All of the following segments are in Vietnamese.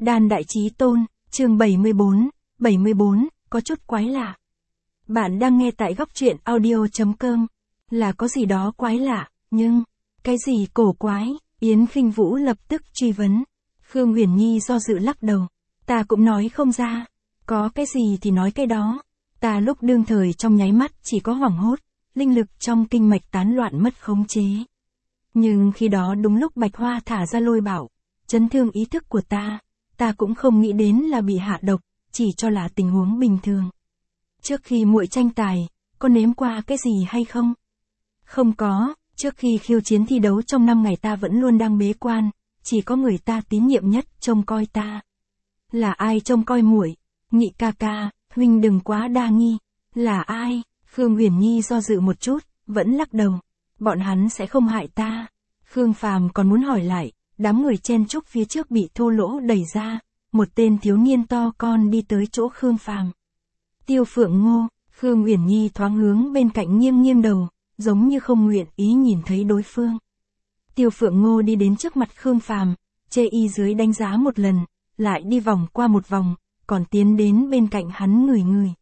Đan Đại Chí Tôn, chương 74, có chút quái lạ. Bạn đang nghe tại góc truyện audio.com. Là có gì đó quái lạ, nhưng, cái gì cổ quái? Yến Khinh Vũ lập tức truy vấn. Khương Huyền Nhi do dự lắc đầu. Ta cũng nói không ra. Có cái gì thì nói cái đó. Ta lúc đương thời trong nháy mắt chỉ có hoảng hốt, linh lực trong kinh mạch tán loạn mất khống chế. Nhưng khi đó đúng lúc Bạch Hoa thả ra lôi bảo, chấn thương ý thức của ta cũng không nghĩ đến là bị hạ độc, chỉ cho là tình huống bình thường. Trước khi muội tranh tài, có nếm qua cái gì hay không? Không có, trước khi khiêu chiến thi đấu trong 5 ngày ta vẫn luôn đang bế quan, chỉ có người ta tín nhiệm nhất trông coi ta. Là ai trông coi muội? Nghị ca ca, huynh đừng quá đa nghi. Là ai? Khương Huyền Nhi do dự một chút, vẫn lắc đầu. Bọn hắn sẽ không hại ta. Khương Phàm còn muốn hỏi lại, đám người chen chúc phía trước bị thô lỗ đẩy ra, một tên thiếu niên to con đi tới chỗ Khương Phàm. Tiêu Phượng Ngô. Khương Huyền Nhi thoáng hướng bên cạnh nghiêng đầu, giống như không nguyện ý nhìn thấy đối phương. Tiêu Phượng Ngô đi đến trước mặt Khương Phàm, chê y dưới đánh giá một lần, lại đi vòng qua một vòng, còn tiến đến bên cạnh hắn ngửi.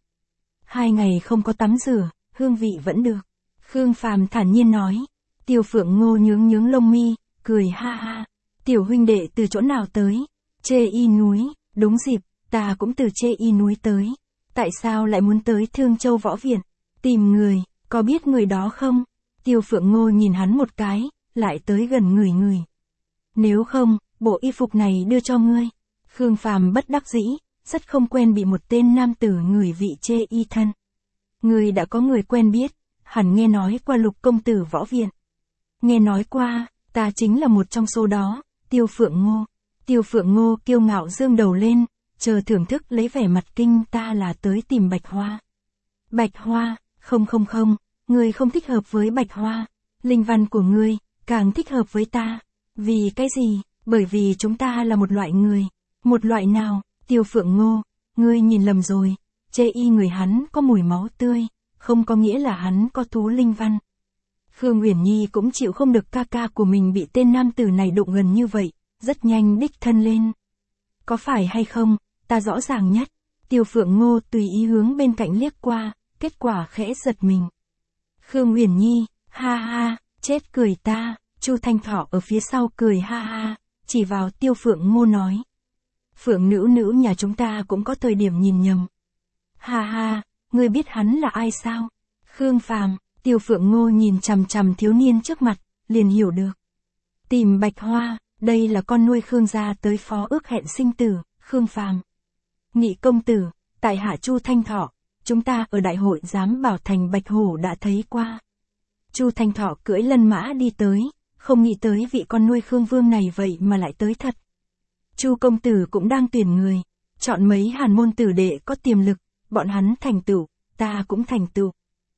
2 ngày không có tắm rửa, hương vị vẫn được. Khương Phàm thản nhiên nói. Tiêu Phượng Ngô nhướng lông mi, cười ha ha. Tiểu huynh đệ từ chỗ nào tới? Chê y núi. Đúng dịp, ta cũng từ Chê y núi tới. Tại sao lại muốn tới Thương Châu Võ Viện? Tìm người, có biết người đó không? Tiêu Phượng Ngô nhìn hắn một cái, lại tới gần ngửi. Nếu không, bộ y phục này đưa cho ngươi. Khương Phàm bất đắc dĩ, rất không quen bị một tên nam tử ngửi vị Chê y thân. Ngươi đã có người quen biết, hẳn nghe nói qua Lục công tử Võ Viện. Nghe nói qua, ta chính là một trong số đó. Tiêu Phượng Ngô. Tiêu Phượng Ngô kiêu ngạo dương đầu lên, chờ thưởng thức lấy vẻ mặt kinh. Ta là tới tìm Bạch Hoa. Bạch Hoa? Không, ngươi không thích hợp với Bạch Hoa. Linh văn của ngươi càng thích hợp với ta. Vì cái gì? Bởi vì chúng ta là một loại người. Một loại nào? Tiêu Phượng Ngô, ngươi nhìn lầm rồi. Chê y người hắn có mùi máu tươi, không có nghĩa là hắn có thú linh văn. Khương Huyền Nhi cũng chịu không được ca ca của mình bị tên nam tử này đụng gần như vậy, rất nhanh đích thân lên. Có phải hay không, ta rõ ràng nhất. Tiêu Phượng Ngô tùy ý hướng bên cạnh liếc qua, kết quả khẽ giật mình. Khương Huyền Nhi, ha ha, chết cười ta. Chu Thanh Thọ ở phía sau cười ha ha, chỉ vào Tiêu Phượng Ngô nói. Phượng nữ nhà chúng ta cũng có thời điểm nhìn nhầm. Ha ha, ngươi biết hắn là ai sao? Khương Phàm. Tiêu Phượng Ngô nhìn chằm thiếu niên trước mặt, liền hiểu được. Tìm Bạch Hoa, đây là con nuôi Khương gia tới phó ước hẹn sinh tử. Khương Phàm. Nghị công tử, tại hạ Chu Thanh Thọ, chúng ta ở đại hội giám bảo thành Bạch Hổ đã thấy qua. Chu Thanh Thọ cưỡi lân mã đi tới, không nghĩ tới vị con nuôi Khương Vương này vậy mà lại tới thật. Chu công tử cũng đang tuyển người, chọn mấy hàn môn tử đệ có tiềm lực, bọn hắn thành tựu, ta cũng thành tựu.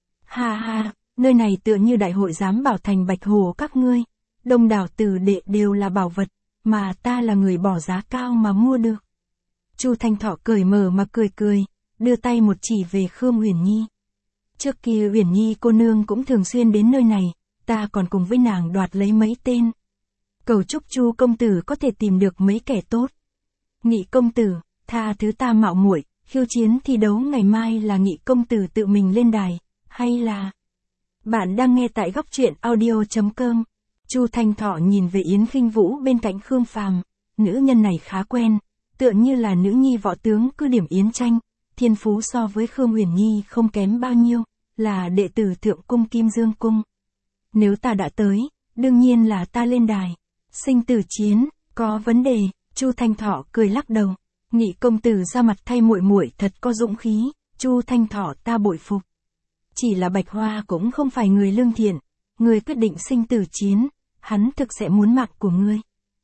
Ha ha, nơi này tựa như đại hội giám bảo thành Bạch Hồ các ngươi, đông đảo tử đệ đều là bảo vật, mà ta là người bỏ giá cao mà mua được. Chu Thanh Thọ cười mở mà cười, đưa tay một chỉ về Khương Huyền Nhi. Trước kia Huyền Nhi cô nương cũng thường xuyên đến nơi này, ta còn cùng với nàng đoạt lấy mấy tên. Cầu chúc Chu công tử có thể tìm được mấy kẻ tốt. Nghị công tử, tha thứ ta mạo muội, khiêu chiến thi đấu ngày mai là Nghị công tử tự mình lên đài, hay là... Bạn đang nghe tại góc truyện audio.com. Chu Thanh Thọ nhìn về Yến Khinh Vũ bên cạnh Khương Phàm, nữ nhân này khá quen, tựa như là nữ nhi võ tướng cứ điểm Yến Tranh, thiên phú so với Khương Huyền Nhi không kém bao nhiêu, là đệ tử Thượng cung Kim Dương cung. Nếu ta đã tới, đương nhiên là ta lên đài. Sinh tử chiến, có vấn đề. Chu Thanh Thọ cười lắc đầu. Nghị công tử ra mặt thay muội thật có dũng khí. Chu Thanh Thọ ta bội phục. Chỉ là Bạch Hoa cũng không phải người lương thiện. Người quyết định sinh tử chiến, hắn thực sẽ muốn mạng của ngươi.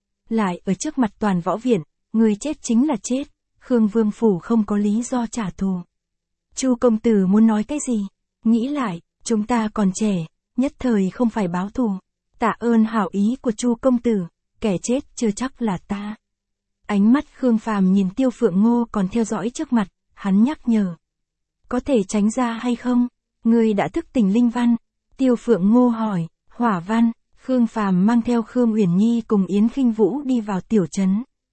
Lại ở trước mặt toàn võ viện, người chết chính là chết. Khương Vương phủ không có lý do trả thù. Chu công tử muốn nói cái gì? Nghĩ lại, chúng ta còn trẻ, nhất thời không phải báo thù. Tạ ơn hảo ý của Chu công tử, kẻ chết chưa chắc là ta. Ánh mắt Khương Phàm nhìn Tiêu Phượng Ngô còn theo dõi trước mặt, hắn nhắc nhở. Có thể tránh ra hay không? Ngươi đã thức tỉnh linh văn. Tiêu Phượng Ngô hỏi. Hỏa văn. Khương Phàm mang theo Khương Huyền Nhi cùng Yến Khinh Vũ đi vào tiểu trấn.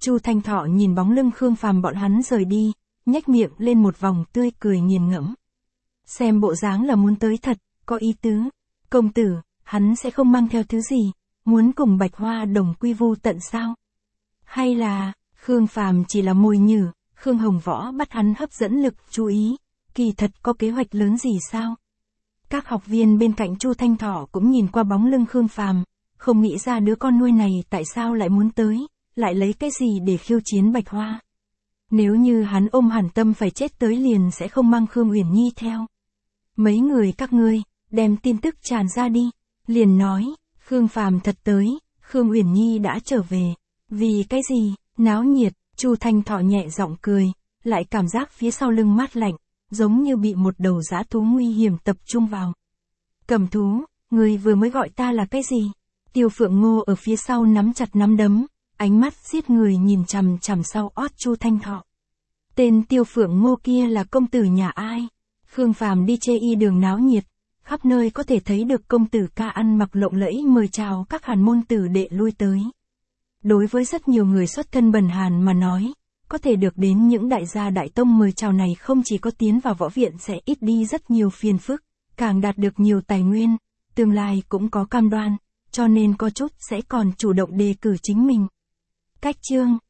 Chu Thanh Thọ nhìn bóng lưng Khương Phàm bọn hắn rời đi, nhếch miệng lên một vòng tươi cười nghiền ngẫm. Xem bộ dáng là muốn tới thật, có ý tứ. Công tử, hắn sẽ không mang theo thứ gì, muốn cùng Bạch Hoa đồng quy vu tận sao? Hay là, Khương Phàm chỉ là mồi nhử, Khương Hồng Võ bắt hắn hấp dẫn lực chú ý, kỳ thật có kế hoạch lớn gì sao? Các học viên bên cạnh Chu Thanh Thọ cũng nhìn qua bóng lưng Khương Phàm, không nghĩ ra đứa con nuôi này tại sao lại muốn tới, lại lấy cái gì để khiêu chiến Bạch Hoa. Nếu như hắn ôm hẳn tâm phải chết tới liền sẽ không mang Khương Uyển Nhi theo. Mấy người các ngươi, đem tin tức tràn ra đi, liền nói, Khương Phàm thật tới, Khương Uyển Nhi đã trở về. Vì cái gì, náo nhiệt, Chu Thanh Thọ nhẹ giọng cười, lại cảm giác phía sau lưng mát lạnh, giống như bị một đầu dã thú nguy hiểm tập trung vào. Cầm thú, người vừa mới gọi ta là cái gì? Tiêu Phượng Ngô ở phía sau nắm chặt nắm đấm, ánh mắt giết người nhìn chằm chằm sau ót Chu Thanh Thọ. Tên Tiêu Phượng Ngô kia là công tử nhà ai? Khương Phàm đi chê y đường náo nhiệt, khắp nơi có thể thấy được công tử ca ăn mặc lộng lẫy mời chào các hàn môn tử đệ lui tới. Đối với rất nhiều người xuất thân bần hàn mà nói, có thể được đến những đại gia đại tông mời chào này không chỉ có tiến vào võ viện sẽ ít đi rất nhiều phiền phức, càng đạt được nhiều tài nguyên, tương lai cũng có cam đoan, cho nên có chút sẽ còn chủ động đề cử chính mình. Cách chương